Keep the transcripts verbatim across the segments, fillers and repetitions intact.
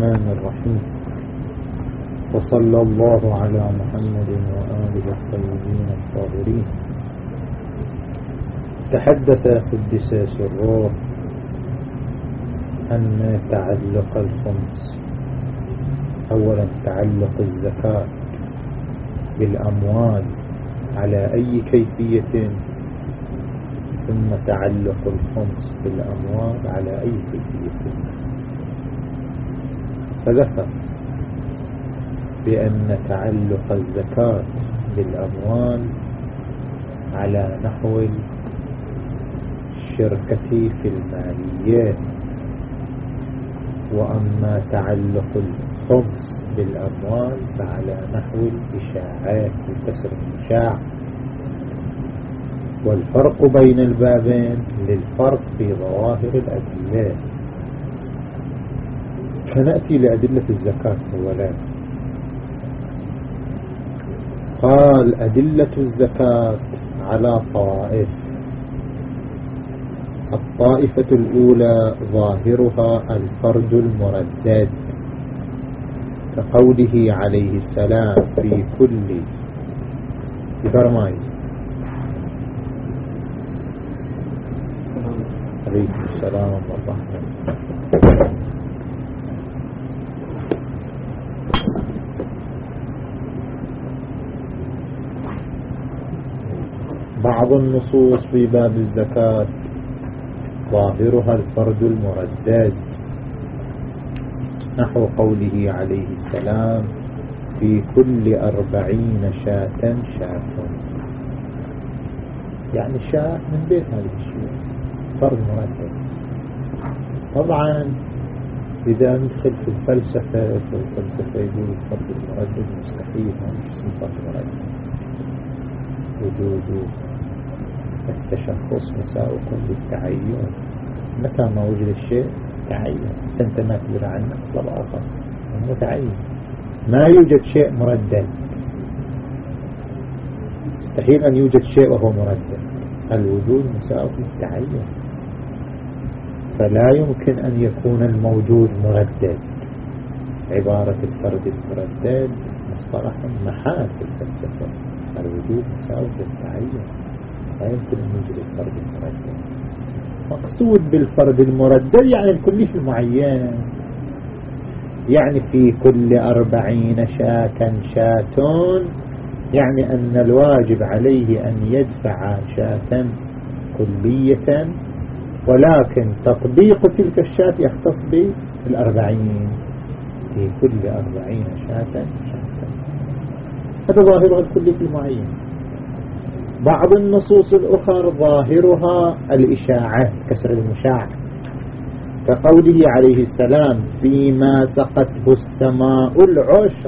الرحمن الرحيم. وصلى الله على محمد وآله الطيبين الطاهرين. تحدث قدس سره أن تعلق الخمس، أولا تعلق الزكاة بالأموال على أي كيفية، ثم تعلق الخمس بالأموال على أي كيفية. فذكر بأن تعلق الزكاة بالأموال على نحو الشركة في الماليات، وأما تعلق الخمس بالأموال فعلى نحو الإشاعات وكسر الإشاع. والفرق بين البابين للفرق في ظواهر الأدلة. فنأتي لأدلة الزكاة أولا. قال أدلة الزكاة على طوائف. الطائفة الأولى ظاهرها الفرد المردد، كقوله عليه السلام في كل فرمائي عليه السلام والرحمة. بعض النصوص في باب الزكاة ظاهرها الفرد المردد، نحو قوله عليه السلام في كل أربعين شاة شاة، يعني شاة من بيت هذه الشيء فرد مردد. طبعا إذا ندخل في الفلسفة فالفلسفة يقول الفرد المردد مستحيل، ما مش اسمه فرد مردد. وجود التشخص مساوق للتعين، متى ما وجد الشيء تعين، أنت ما تدري عنه مطلب آخر متعين. ما يوجد شيء مردد، مستحيل أن يوجد شيء وهو مردد. الوجود مساوق للتعين، فلا يمكن أن يكون الموجود مردد. عبارة الفرد المردد مصطلح محال في الفلسفة. الوجود مساوق للتعين، لا يمكن أن يوجد الفرد المردد. مقصود بالفرد المردد يعني الكلي في المعين، يعني في كل أربعين شاة شاة، يعني أن الواجب عليه أن يدفع شاة كلية، ولكن تطبيق تلك الشاة يختص بالأربعين، في كل أربعين شاة شاة. هذا ظاهرها الكلي في المعين. بعض النصوص الأخرى ظاهرها الإشاعة، كسر المشاع، كقوله عليه السلام فيما سقته السماء العشر.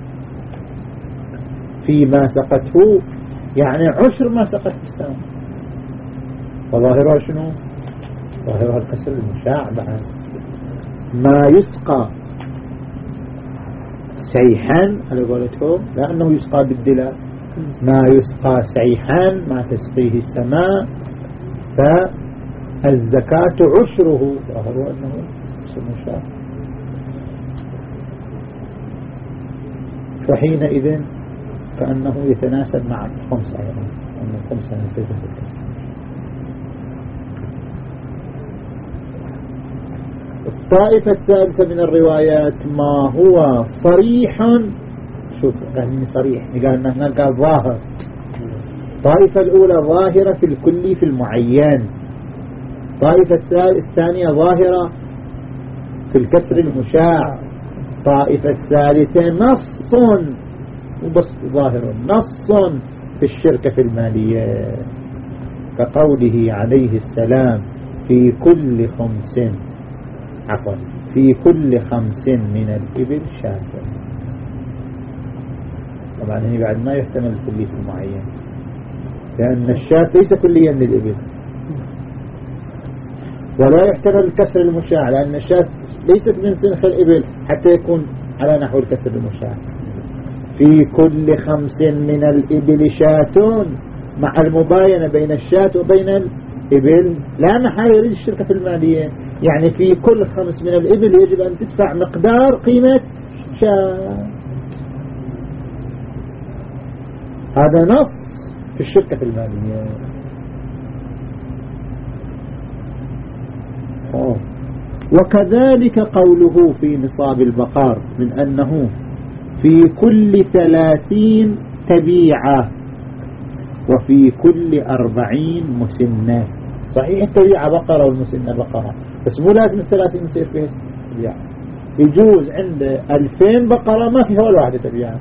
فيما سقته يعني عشر ما سقته السماء، فظاهرها شنو؟ ظاهرها الكسر المشاع. بعد ما يسقى سيحا على قولتهم، لأنه يسقى بالدلاء، ما يسقى سيحا ما تسقيه السماء، فالزكاة عشره، ظاهره أنه سمشاء. فحينئذ كأنه يتناسب مع الخمسة، يعني أن الخمسة نتجه بالكسر. الطائفة الثالثة من الروايات ما هو صريح، شوف يعني صريح، قال أنه هناك قال ظاهر. الطائفة الأولى ظاهرة في الكلي في المعين، الطائفة الثانية ظاهرة في الكسر المشاع، الطائفة الثالثة نص وبس ظاهر نص في الشركة في المالية، كقوله عليه السلام في كل خمس عفوا في كل خمس من الإبل شاة. طبعا هنا بعد ما يحتمل الكلي في المعين، لأن الشاة ليس كليا للإبل، ولا يحتمل الكسر المشاع، لأن الشاة ليست من سنخ الإبل حتى يكون على نحو الكسر المشاع. في كل خمس من الإبل شاة، مع المباينة بين الشاة وبين الإبل لا محال يريد الشركة في المالية، يعني في كل خمس من الإبل يجب أن تدفع مقدار قيمة شاة. هذا نص في الشركة المالية. أوه. وكذلك قوله في نصاب البقر من أنه في كل ثلاثين تبيعة وفي كل أربعين مسنة. صحيح التبيعة بقرة والمسنة بقرة، بس مو لازم الثلاثين يصير فيه تبيعة. يجوز عند ألفين بقرة ما فيها ولا واحدة تبيعة.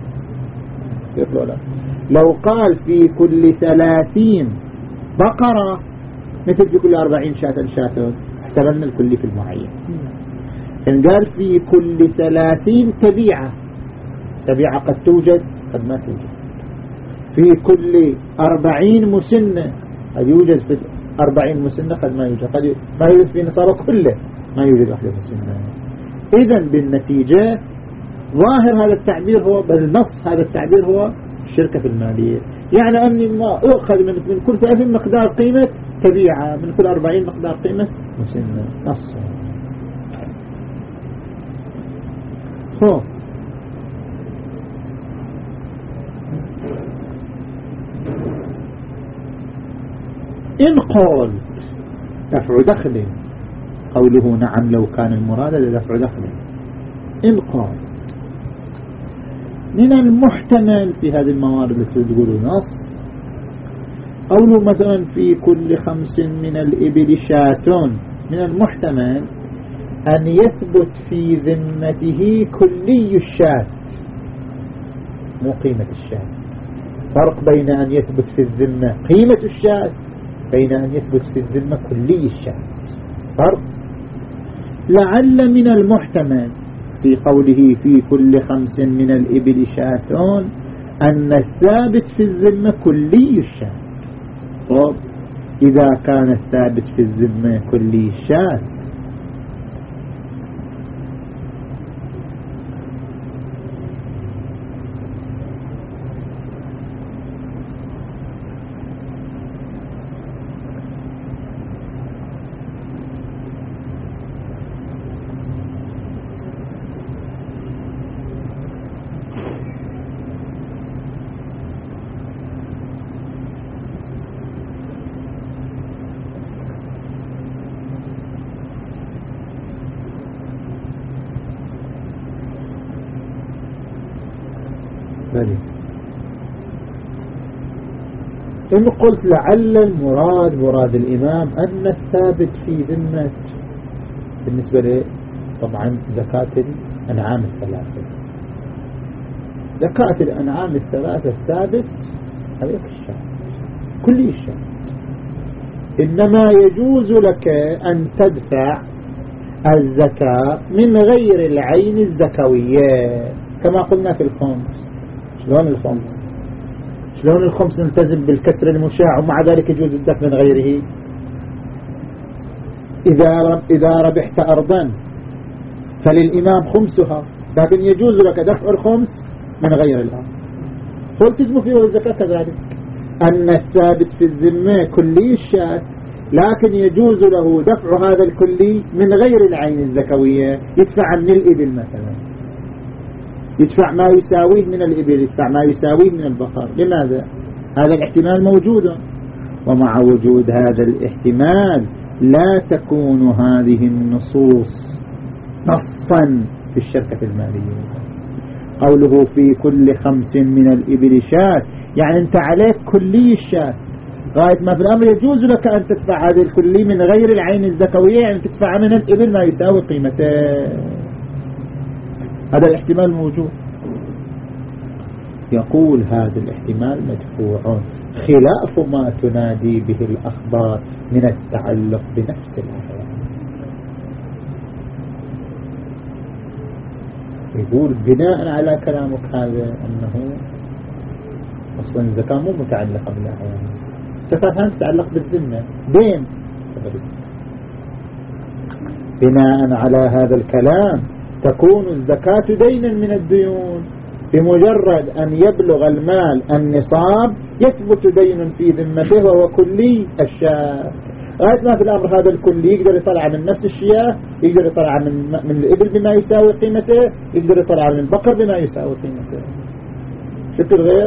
لو قال في كل ثلاثين بقرة مثل في كل أربعين شاة شاة احتملنا الكلي في المعين. إن قال في كل ثلاثين تبيعة، تبيعة قد توجد قد ما توجد. في كل أربعين مسنة قد يوجد في أربعين مسنة قد ما يوجد، قد ما يوجد في نصابه كله ما يوجد واحدة مسنة. إذن بالنتيجة ظاهر هذا التعبير هو بالنص هذا التعبير هو الشركة المالية، يعني أني ما أخذ من, من كل ثلاثين مقدار قيمة تبيعة، من كل أربعين مقدار قيمة مسنة. نص هو إن قلت دفع دخل، قوله نعم لو كان المراد لدفع دخل. إن قال من المحتمل في هذه الموارد التي تقولوا نص، قوله مثلا في كل خمس من الإبل شاة، من المحتمل أن يثبت في ذمته كلي الشاة مو قيمة الشاة. فرق بين أن يثبت في الذمة قيمة الشاة بين أن يثبت في الذمة كلي الشاة، فرق. لعل من المحتمل في قوله في كل خمس من الإبل شاة أن الثابت في الذمة كلي الشاة. طب إذا كان الثابت في الذمة كلي الشاة بلي. إن قلت لعل المراد مراد الإمام أن الثابت في ذمة بالنسبة لي طبعا زكاة الأنعام الثلاثة، زكاة الأنعام الثلاثة الثابت عليك الشاة كل الشاة، إنما يجوز لك أن تدفع الزكاة من غير العين الزكوية كما قلنا في الخمس. شلون الخمس؟ شلون الخمس نلتزم بالكسر المشاع ومع ذلك يجوز الدفع من غيره؟ إذا إذا ربحت أرضا فللإمام خمسها، لكن يجوز لك دفع الخمس من غير الأرض. فالتزم فيه الزكاة كذلك، أن الثابت في الذمة كلي الشاة، لكن يجوز له دفع هذا الكلي من غير العين الزكوية. يدفع من الإبل مثلا، يدفع ما يساويه من الإبل، يدفع ما يساويه من البقر. لماذا؟ هذا الاحتمال موجود، ومع وجود هذا الاحتمال لا تكون هذه النصوص نصا في الشركة المالية. قوله في كل خمس من الإبل شاة يعني أنت عليك كلي الشاة، غاية ما في الأمر يجوز لك أن تدفع هذه الكلي من غير العين الزكوية، يعني تدفع من الإبل ما يساوي قيمته. هذا الاحتمال موجود. يقول هذا الاحتمال مدفوع خلاف ما تنادي به الأخبار من التعلق بنفس الأحيان. يقول بناء على كلامك هذا أنه أصلا الزكاة مو متعلقة بالأحيان، الزكاة تتعلق بالذمة دين. بناء على هذا الكلام تكون الزكاة دينا من الديون، بمجرد أن يبلغ المال النصاب يثبت دين في ذمته وهو كلي الشاة. غاية ما في الأمر هذا الكل يقدر يطلع من نفس الشياه، يقدر يطلع من من الإبل بما يساوي قيمته، يقدر يطلع من البقر بما يساوي قيمته. شكل غير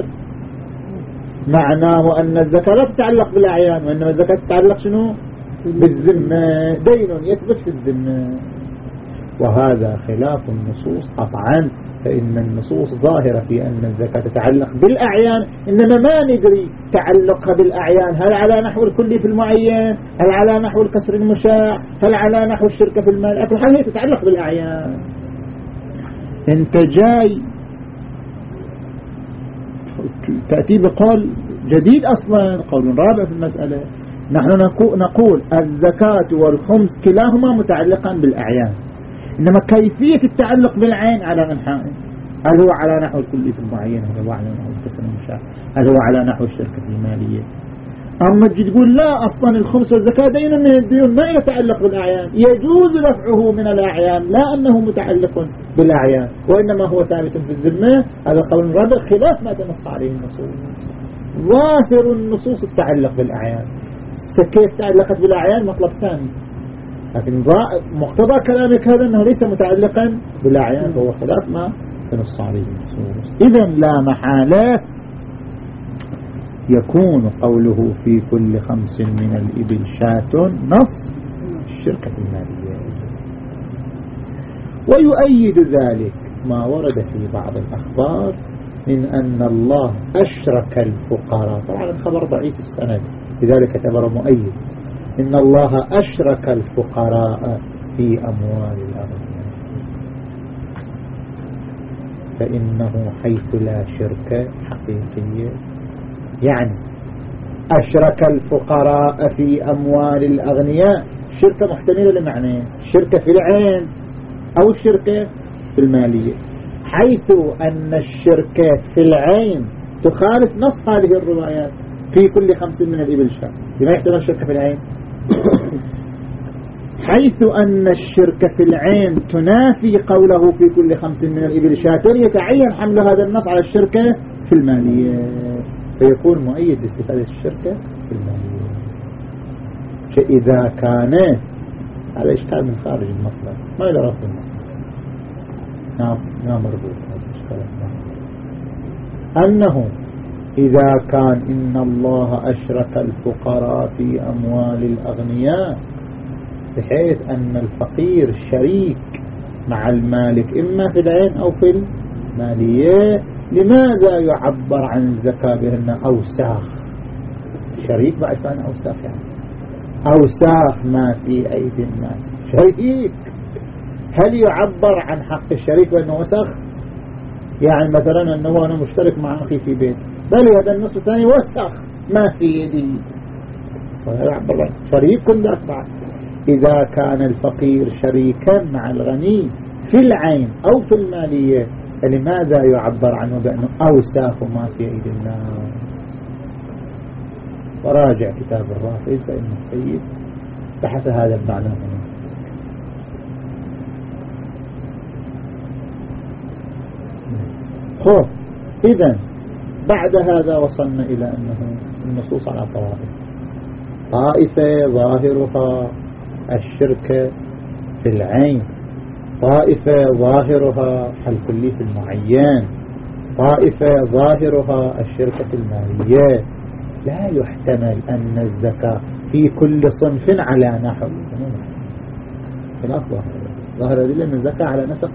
معناه أن الزكاة لا تتعلق بالأعيان، وإنما الزكاة تتعلق شنو؟ بالذمة، دين يثبت في الذمة. وهذا خلاف النصوص قطعا، فإن النصوص ظاهرة في أن الزكاة تتعلق بالأعيان، إنما ما ندري تعلقها بالأعيان هل على نحو الكلي في المعين، هل على نحو الكسر المشاع، هل على نحو الشركة في المال، أكل حال هي تتعلق بالأعيان. انت جاي تأتي بقول جديد أصلا، قول رابع في المسألة. نحن نقول الزكاة والخمس كلاهما متعلقان بالأعيان، إنما كيفية التعلق بالعين على منحاء، هل هو على نحو الكلي في المعين، هل هو على نحو الكسر المشاع، هل هو على نحو الشركة المالية. أما تجي تقول لا أصلا الخمس والزكاة دين من الديون ما يتعلق بالأعيان، يجوز دفعه من الأعيان، لا أنه متعلق بالأعيان وإنما هو ثابت في الذمة. هذا قول رابع خلاف ما تنص عليه النصوص. ظاهر النصوص التعلق بالأعيان، كيف تعلقت بالأعيان مطلب ثاني، لكن مقتضى كلامك هذا أنه ليس متعلقا بالأعيان، فهو خلاف ما تنص عليه النصوص. إذن لا محالة يكون قوله في كل خمس من الإبل شاة نص الشركة المالية. ويؤيد ذلك ما ورد في بعض الأخبار من أن الله أشرك الفقراء، طبعا الخبر ضعيف السند لذلك اعتبر مؤيد، إن الله أشرك الفقراء في أموال الأغنياء، فإنه حيث لا شرك حقيقية، يعني أشرك الفقراء في أموال الأغنياء، شركة محتملة لمعنى شركة في العين أو الشركة في المالية، حيث أن الشركة في العين تخالف نص هذه الروايات في كل خمس من الإبل شاة. لما يحتمل الشركة في العين؟ حيث أن الشركة في العين تنافي قوله في كل خمس من الإبل شاة، يتعين حمل هذا النص على الشركة في المالية، فيكون مؤيد لاستفادة الشركة في المالية. فإذا كان هذا إشكال من خارج المطلب ما إلى رفض المطلب، نعم نعم مربوط هذا الإشكال أنه إذا كان إن الله أشرك الفقراء في أموال الأغنياء، بحيث أن الفقير شريك مع المالك إما في العين أو في المالية، لماذا يعبر عن الزكاة بأن أوساخ شريك؟ بعد كان أوساخ يعني أوساخ ما في أيدي الناس شريك، هل يعبر عن حق الشريك بأنه وسخ؟ يعني مثلا أنه أنا مشترك مع أخي في بيت، بل هذا النصف الثاني وسخ ما في يدي، يعبر عن شريك كل أكبر. إذا كان الفقير شريكا مع الغني في العين أو في المالية، فلماذا يعبر عنه بأنه أوساخ ما في أيدي الناس؟ وراجع كتاب الرافد فإن السيد بحث هذا المعنى هنا. خوف. إذن بعد هذا وصلنا إلى أنه النصوص على طوائف، طائفة ظاهرها الشركة في العين، طائفة ظاهرها الكلي في المعين، طائفة ظاهرها الشركة المالية. لا يحتمل أن الزكاة في كل صنف على نحو خلاف ظاهر دل أن الزكاة على نسق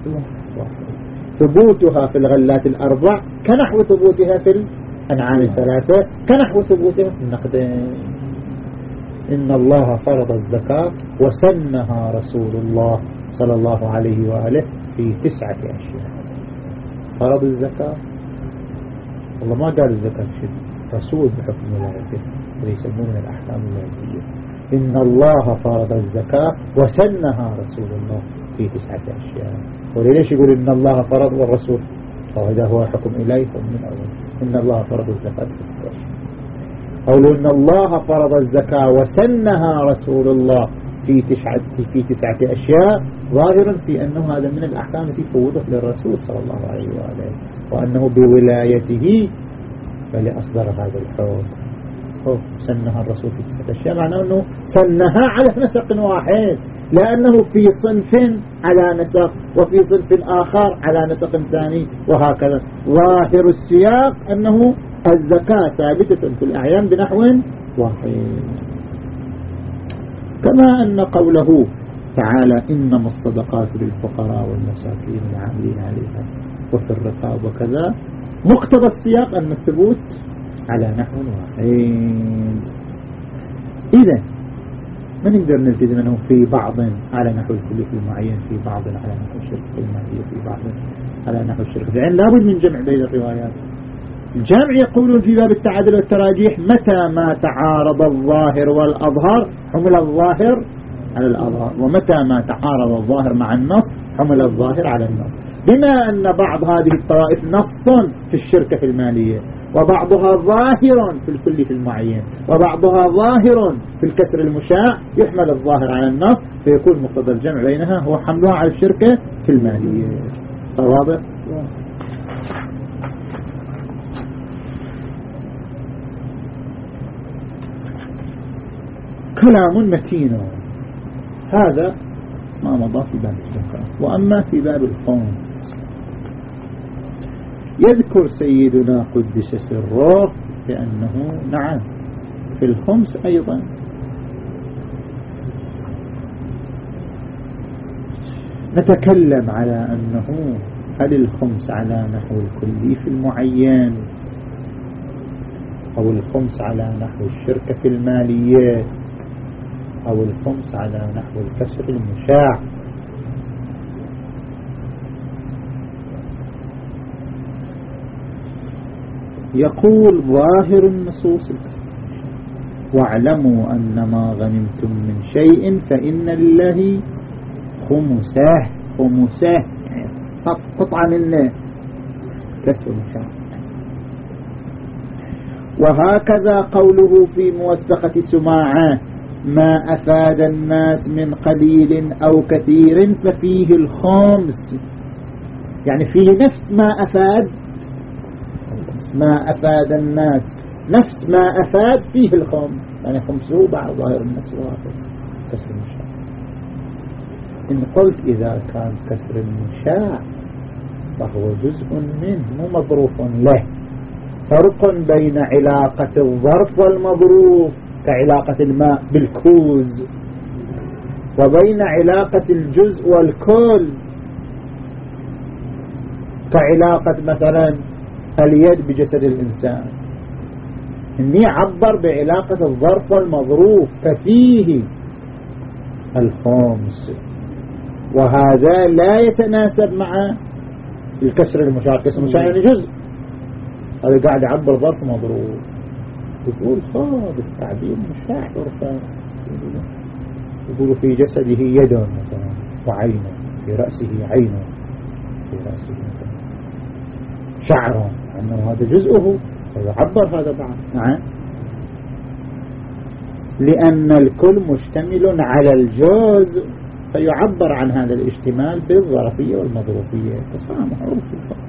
ثبوتها في الغلات الأربع كنحو ثبوتها في الأنعام الثلاثة، كنحو ثبوتها في النقدين. إن الله فرض الزكاة وسنها رسول الله صلى الله عليه وآله في تسعة أشياء. فرض الزكاة، والله ما قال الزكاة شيء، رسول بحكم ولايته ويسمون من الأحكام الولايتية. إن الله فرض الزكاة وسنها رسول الله في تسعة أشياء. وليش يقول إن الله فرض والرسول؟ فهذا هو حكم إليكم من أول. إن الله فرض الزكاة في تسعة أشياء. قولوا إن الله فرض الزكاة وسنها رسول الله في تسعة في تسعة أشياء، ظاهر في أنه هذا من الأحكام التي فوضت للرسول صلى الله عليه وآله، وأنه بولايته فلأصدر هذا الحكم. سنها الرسول في تسعة أشياء، معناه أنه سنها على نسق واحد، لأنه في صنف على نسق وفي صنف آخر على نسق ثاني، وهكذا. ظاهر السياق أنه الزكاة ثابتة في الأعيان بنحو واحد، كما أن قوله تعالى إنما الصدقات للفقراء والمساكين والعاملين عليها وفي الرقاب وكذا، مقتضى السياق أن الثبوت على نحو واحد. إذا ما نقدر نلتزم أنه في بعض على نحو الكلي في المعين، في بعض على نحو الشرك في المالية، في بعض على نحو الشرك في العين. لابد من جمع بين الروايات. الجامع يقولون في باب التعادل والتراجيح متى ما تعارض الظاهر والأظهر حمل الظاهر على الأظهر، ومتى ما تعارض الظاهر مع النص حمل الظاهر على النص. بما أن بعض هذه الطوائف نص في الشركة في المالية، وبعضها ظاهر في الكل في المعين، وبعضها ظاهر في الكسر المشاع، يحمل الظاهر على النص، فيكون مقتضى الجمع بينها هو حملها على الشركة في المالية. صار واضح؟ كلام متين. هذا ما مضى في باب الزكاة. وأما في باب الخمس يذكر سيدنا قدس سره بأنه نعم في الخمس أيضا نتكلم على أنه هل الخمس على نحو الكلي في المعين، أو الخمس على نحو الشركة في المالية، أو الخمس على نحو الكسر المشاع. يقول ظاهر النصوص واعلموا أن ما غنمتم من شيء فإن لله خمسه. خمسه قطعة منه كسر المشاع. وهكذا قوله في موثقة سماعة ما أفاد الناس من قليل أو كثير ففيه الخمس، يعني فيه نفس ما أفاد، ما أفاد الناس نفس ما أفاد فيه الخمس، يعني خمسه بعد ظاهر النص واحد كسر المشاع. إن قلت إذا كان كسر المشاع فهو جزء منه مو مظروف له. فرق بين علاقة الظرف والمظروف كعلاقة الماء بالكوز، وبين علاقة الجزء والكل كعلاقة مثلا اليد بجسد الإنسان. إني عبر بعلاقة الظرف والمظروف ففيه الخمس، وهذا لا يتناسب مع الكسر المشاع. الكسر المشاع يعني جزء، هذا قاعد يعبر ظرف مظروف. يقول صاد التعبير مشاع عرفا، يقول في جسده يد مثلا وعينه، في رأسه عينه، في رأسه مثلا شعره، أنه هذا جزءه فيعبر هذا بعد. نعم، لأن الكل مشتمل على الجزء فيعبر عن هذا الاشتمال بالظرفية والمظروفية. فصار معروف الفرق.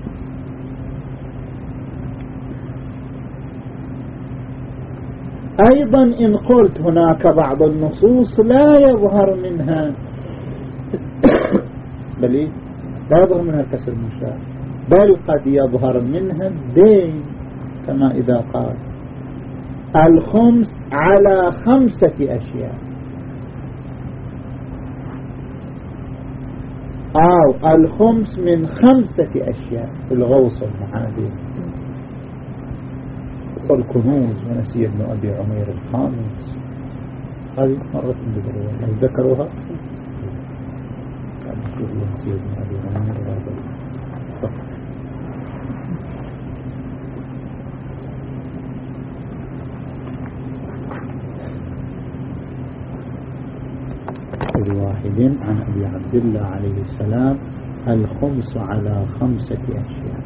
أيضا إن قلت هناك بعض النصوص لا يظهر منها بل لا يظهر منها الكسر المشاع، بل قد يظهر منها الدين، كما إذا قال الخمس على خمسة أشياء، أو الخمس من خمسة أشياء في الغوص والمعادن والكنوز ونسي ابن أبي عمير الخامس. هذه مرة ذكروها، هل ذكروها؟ كان يقول نسي ابن أبي عمير واحد عن أبي عبد الله عليه السلام الخمس على خمسة أشياء،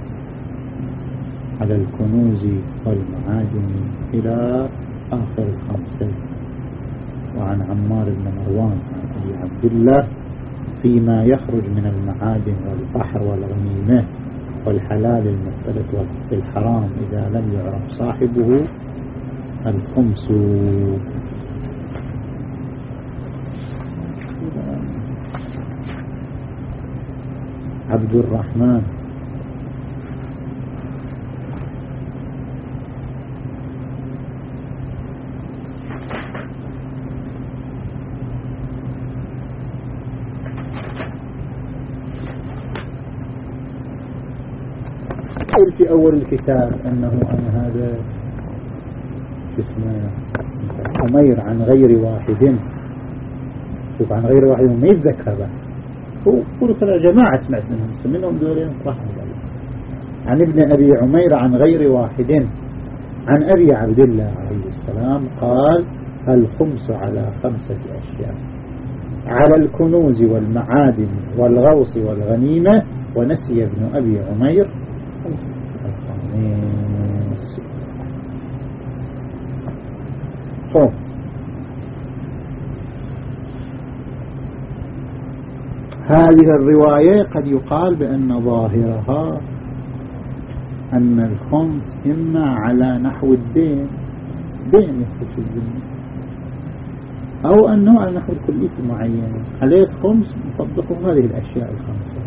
على الكنوز والمعادن إلى آخر الخمسة. وعن عمار بن مروان عن أبي عبد الله فيما يخرج من المعادن والبحر والغنيمة والحلال المختلط والحرام إذا لم يعرف صاحبه الخمس. عبد الرحمن قلت في أول الكتاب أنه أنا هذا اسمه عمير عن غير واحد. شوف عن غير واحد ما يتذكر بقى. هو كل كلا جماعة سمعت منهم منهم دولين رحمة الله. عن ابن أبي عمير عن غير واحد عن أبي عبد الله عليه السلام قال الخمس على خمسة أشياء: على الكنوز والمعادن والغوص والغنيمة. ونسي ابن أبي عمير الخميس. خب هذه الرواية قد يقال بأن ظاهرها أن الخمس إما على نحو الدين، دين يخص الدين، أو أنه على نحو الكلية معينة عليه خمس مطبقه هذه الأشياء الخمسة.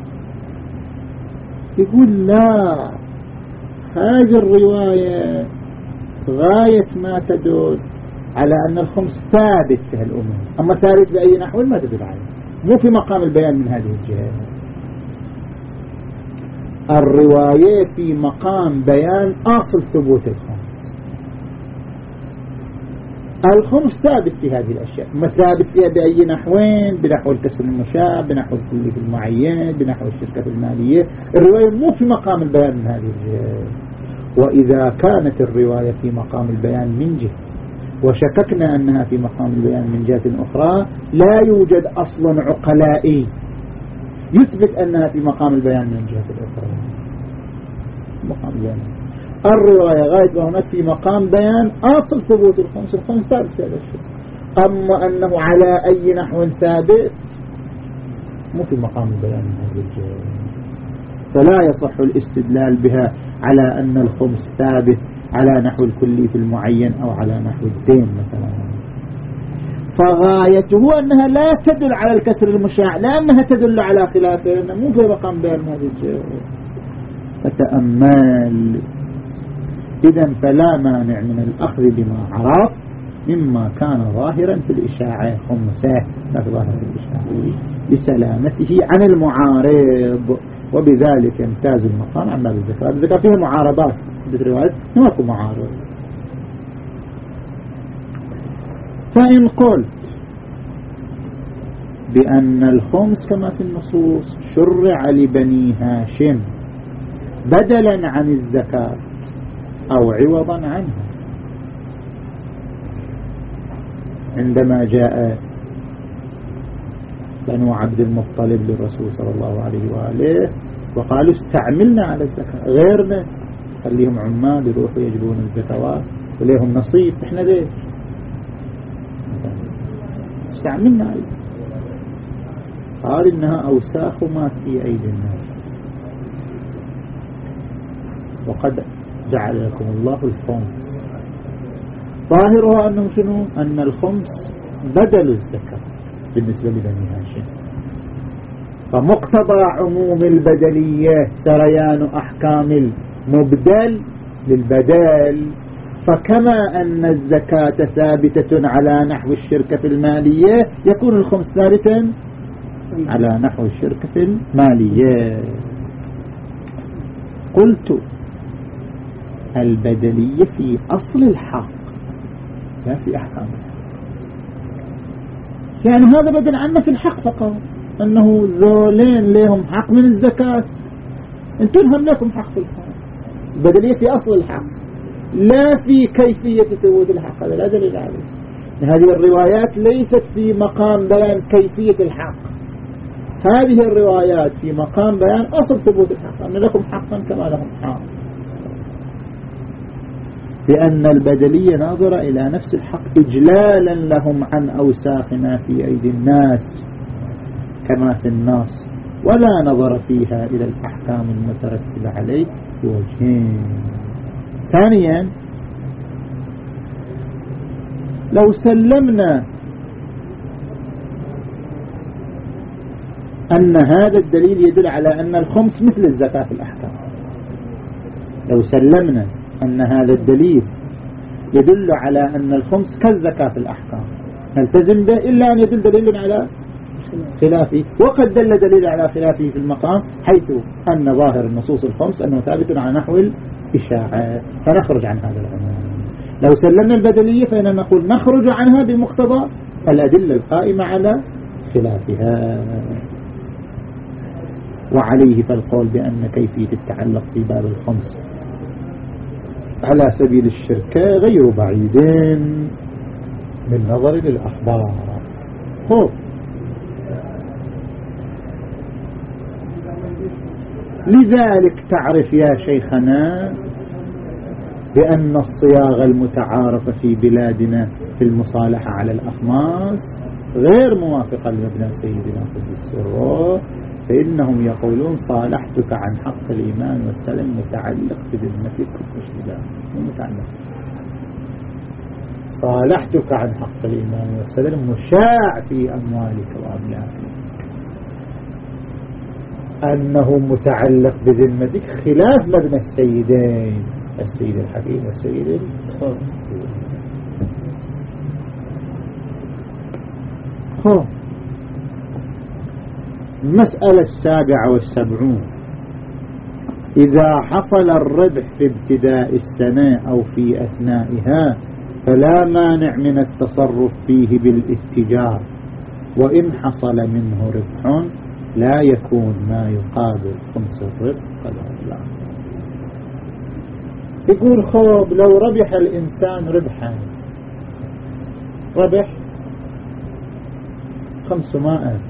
يقول لا، هذه الرواية غاية ما تدل على أن الخمس ثابت في هالأمور، أما ثابت بأي نحو ما تدل عليه، مو في مقام البيان من هذه الجهة. الرواية في مقام بيان أصل ثبوت الخمس. الخمس ثابت في هذه الأشياء، ما ثابت فيها بأي نحوين: بنحو الكسر المشاع، بنحو الكلية المعين، بنحو الشركة المالية. الرواية مو في مقام البيان من هذه الجهة. وإذا كانت الرواية في مقام البيان من جهة وشككنا أنها في مقام البيان من جهة أخرى، لا يوجد أصل عقلائي يثبت أنها في مقام البيان من جهة أخرى. مقام البيان الرواية غاية هناك في مقام بيان أصل ثبوت الخمس. الخمس ثابت في هذا الشيء، أما أنه على أي نحو ثابت مو في مقام البيان من هذه الجهة، فلا يصح الاستدلال بها على أن الخمس ثابت على نحو الكلي في المعين أو على نحو الدين مثلا. فغايته أنها لا تدل على الكسر المشاع، لأنها تدل على خلافه، لأنه مو في مقام بيان هذه الجهة. فتأمل إذن فلا مانع من الأخذ بما عرف مما كان ظاهرا في الإشاعة خمسة، لا ظاهرا في الإشاعة، لسلامته عن المعارض، وبذلك يمتاز المقام عن باب الزكاة. الزكاة فيها معارضات بالروايات، ماكو معارض. فإن قلت بأن الخمس كما في النصوص شرع لبني هاشم بدلا عن الزكاة أو عوضا عنها، عندما جاء بنو عبد المطلب للرسول صلى الله عليه وآله وقالوا استعملنا على الزكاة، غيرنا خليهم عمال يروحوا يجبون الزكوات وليهم نصيب، احنا ليش استعملنا عليه؟ قال إنها أوساخ ما في أيدي الناس، وقد جعل لكم الله الخمس. ظاهرها أنه شنو؟ أن الخمس بدل الزكاة بالنسبة لبني هاشم، فمقتضى عموم البدلية سريان أحكام المبدل للبدل. فكما أن الزكاة ثابتة على نحو الشركة المالية، يكون الخمس ثابتا على نحو الشركة المالية. قلت البدلية في أصل الحق لا في أحكام الحق، يعني هذا بدل عنا في الحق فقط، أنه ذولين لهم حق من الزكاة، انتم هم لكم حق في الحق. البدلية في أصل الحق لا في كيفية ثبوت الحق، هذا لا دليل عليه. هذه الروايات ليست في مقام بيان كيفية الحق، هذه الروايات في مقام بيان أصل ثبوت الحق، أن لكم حقا كما لهم حق، لأن البدلية ناظرة إلى نفس الحق إجلالا لهم عن أوساخ ما في أيدي الناس كما في النص، ولا نظر فيها إلى الأحكام المترتبة عليه بوجهين. ثانيا لو سلمنا أن هذا الدليل يدل على أن الخمس مثل الزكاة في الأحكام، لو سلمنا أن هذا الدليل يدل على أن الخمس كالزكاة في الأحكام نلتزم به، إلا أن يدل دليل على خلافه، وقد دل دليل على خلافه في المقام، حيث أن ظاهر النصوص الخمس أنه ثابت على نحو الإشاعة، فنخرج عن هذا العنوان. لو سلمنا البدلية فإننا نقول نخرج عنها بمقتضى الأدلة القائمة على خلافها. وعليه فالقول بأن كيفية التعلق في باب الخمس على سبيل الشركة غير بعيد بالنظر للأخبار. هو لذلك تعرف يا شيخنا بأن الصياغة المتعارفة في بلادنا في المصالحة على الأخماس غير موافقة لمبنى سيدنا قدس سره، فإنهم يقولون صالحتك عن حق الإيمان والسلم متعلق بذمتك واشتباه، مو متعلق. صالحتك عن حق الإيمان والسلم مشاع في أموالك وأملاكك، أنه متعلق بذمتك خلاف مبنى السيدين، السيد الحكيم والسيد الخاطئ. خو المسألة السابعة والسبعون: إذا حصل الربح في ابتداء السنة أو في أثنائها فلا مانع من التصرف فيه بالاتجار، وإن حصل منه ربح لا يكون ما يقابل خمس الربح قدر. لا يقول خوب لو ربح الإنسان ربحا، ربح خمسمائة،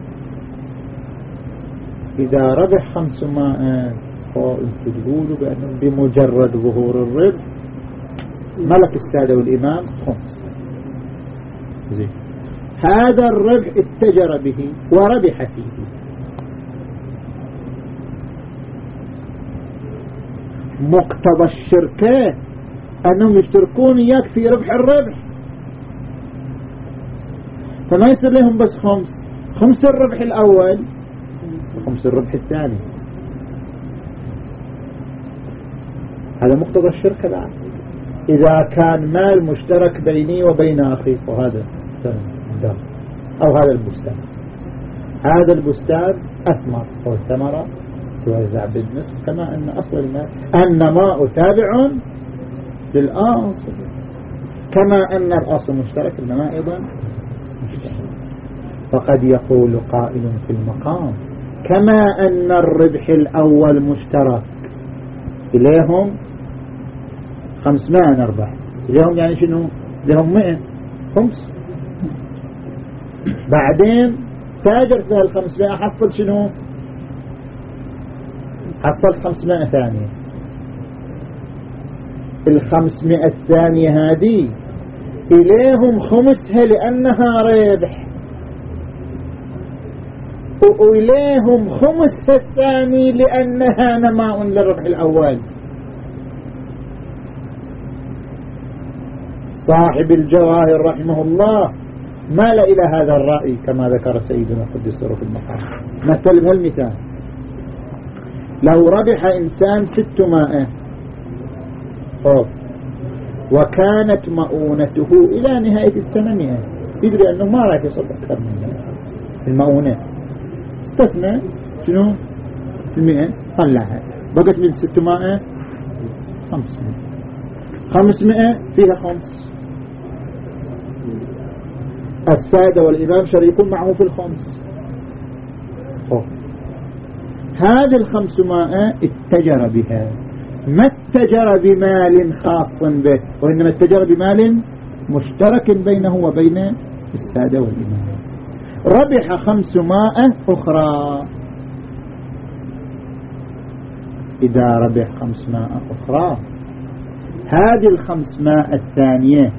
إذا ربح خمسمائة فأنت تقولوا بأنه بمجرد ظهور الربح ملك السادة والإمام خمس. زين، هذا الربح اتجر به وربح فيه، مقتضى الشركة أنهم يشتركون إياك في ربح الربح، فما يصير لهم بس خمس، خمس الربح الأول وخمس الربح الثاني. هذا مقتضى الشركة بعد. إذا كان مال مشترك بيني وبين أخي، وهذا أو هذا البستان، هذا البستان أثمر أو الثمرة توزع بالنصف، كما أن أصل المال النماء تابع للأصل، كما أن الأصل مشترك النماء أيضا مشترك. فقد يقول قائل في المقام: كما أن الربح الأول مشترك، إليهم خمسمائة نربح، إليهم يعني شنو؟ إليهم مئة خمس، بعدين تاجر في الخمسمائة حصل شنو؟ حصل خمسمائة ثانية. الخمسمائة الثانية هذه إليهم خمسها لأنها ربح، وإليهم خمسها الثاني لأنها نماء للربح الأول. صاحب الجواهر رحمه الله مال إلى هذا الرأي كما ذكر سيدنا قدس سره في المقام. مثل بهالمثال: لو ربح إنسان ستمائة وكانت مؤونته إلى نهاية السنة مئة، يدري أنه ما راح يصل أكثر من المؤونة، استثنى شنو المئة طلعها، بقت من ستمائة خمسمائة، خمسمائة فيها خمس، السادة والإمام شريكون معه في الخمس. أوه. هذه الخمسمائة اتجر بها، ما اتجر بمال خاص به، وإنما اتجر بمال مشترك بينه وبين السادة والإمام. ربح خمسمائة أخرى، إذا ربح خمسمائة أخرى هذه الخمسمائة الثانية،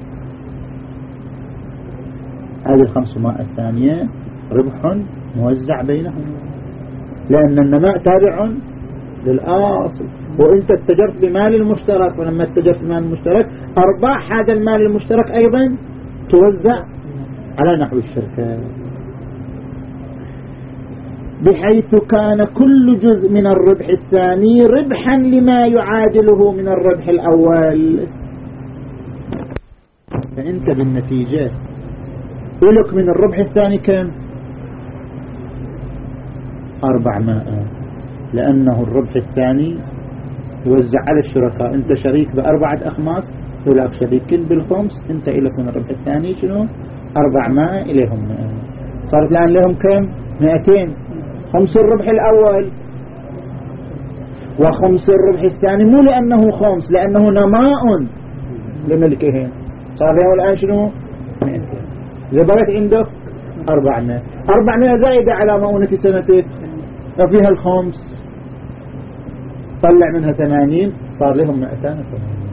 هذه الخمسمائة الثانية ربح موزع بينهم، لأن النماء تابع للأصل، وإنت اتجرت بمال المشترك، ولما اتجرت بمال المشترك أرباح هذا المال المشترك أيضا توزع على نحو الشركة، بحيث كان كل جزء من الربح الثاني ربحا لما يعادله من الربح الأول. فأنت بالنتيجة لك من الربح الثاني كم؟ أربعمائة، لأنه الربح الثاني يوزع على الشركاء. أنت شريك بأربعة أخماس، ولك شريكين بالخمس، أنت إلك من الربح الثاني شنو؟ أربعمائة، إليهم مائة، صارت الآن لهم كم؟ مائتين، خمس الربح الأول وخمس الربح الثاني، مو لأنه خمس، لأنه نماء لملكهم، صار لهم الآن شنو؟ مائتين. إذا بغيت عندك أربعمائة، أربعمائة زائدة على مؤونة سنتك ففيها الخمس، طلع منها ثمانين، صار لهم مائتان وثمانين.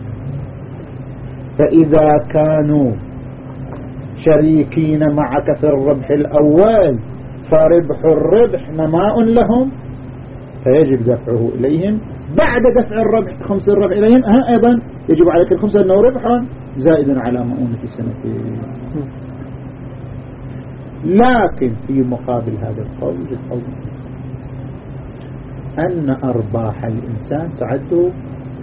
فإذا كانوا شريكين معك في الربح الأول فربح الربح نماء لهم، فيجب دفعه إليهم. بعد دفع الربح خمس الربح إليهم ها أيضا يجب عليك الخمسة أنه ربح زائد على مؤونة سنتين. لكن في مقابل هذا القول القول أن أرباح الإنسان تعد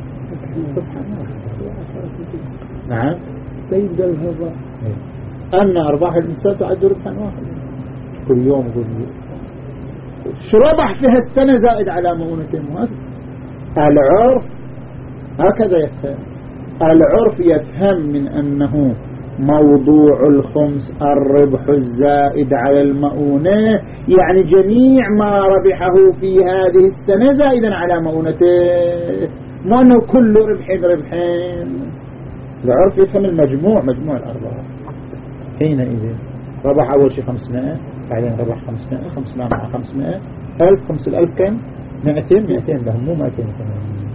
نعم سيد الهضاء أن أرباح الإنسان تعد ربحا واحدا كل يوم كل يوم، شو ربح فيها السنة زائد على مؤونة المؤسس. العرف هكذا يفهم، العرف يفهم من أنه موضوع الخمس الربح الزائد على المؤونة، يعني جميع ما ربحه في هذه السنة زائدا على مؤونته، ما أنه كل ربح ربحين. العرف يفهم المجموع، مجموع الأرباح. حينئذ ربح أول شيء خمسمائة، بعدين ربح خمسمائة، خمسمائة مع خمسمائة ألف، خمس الألف كم؟ مائتين، مائتين لهم مو مائتين وثمانين،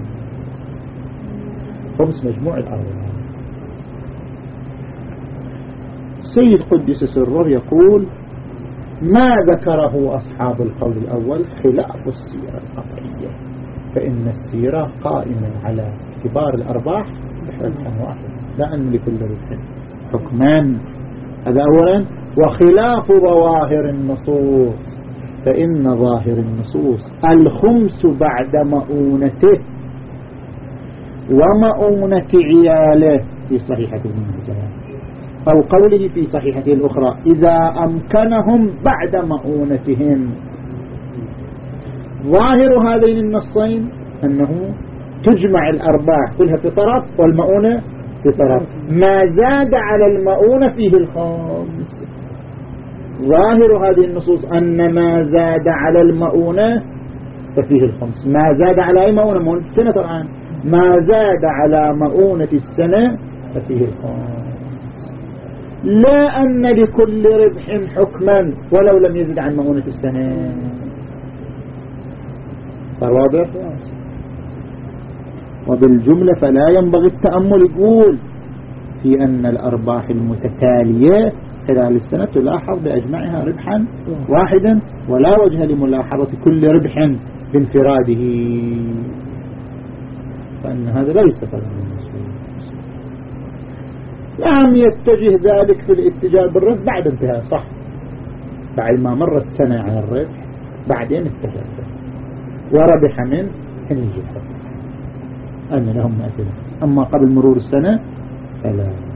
خمس مجموع الأرباح. سيد قدس سره يقول ما ذكره أصحاب القول الأول خلاف السيرة القطعية، فإن السيرة قائمة على اعتبار الأرباح بحكم واحد، لا أن لكل ربح حكمان. هذا أولا. وخلاف ظواهر النصوص، فإن ظاهر النصوص الخمس بعد مؤونته ومؤونة عياله في صحيحة ابن ماجه، أو قوله في صحيحته الأخرى إذا أمكنهم بعد مؤونتهم. ظاهر هذين النصين أنه تجمع الأرباح كلها في طرف والمؤونة في طرف، ما زاد على المؤونة فيه الخمس. ظاهر هذه النصوص أن ما زاد على المؤونة ففيه الخمس، ما زاد على أي مؤونة؟ مؤونة السنة طبعا، ما زاد على مؤونة السنة ففيه الخمس، لا أن لكل ربح حكما ولو لم يزد عن مؤونة السنة. واضح؟ وبالجملة فلا ينبغي التأمل يقول في أن الأرباح المتتالية خلال السنة تلاحظ بأجمعها ربحا واحدا، ولا وجه لملاحظة كل ربح بانفراده، فإن هذا ليس كلام المسؤول. لم يتجه ذلك في الاتجاه بالربح بعد انتهاء، صح، بعد ما مرت سنة عن الربح بعدين اتجه وربح من حين يجي الحكم أن لهم مائتين، أما قبل مرور السنة فلا.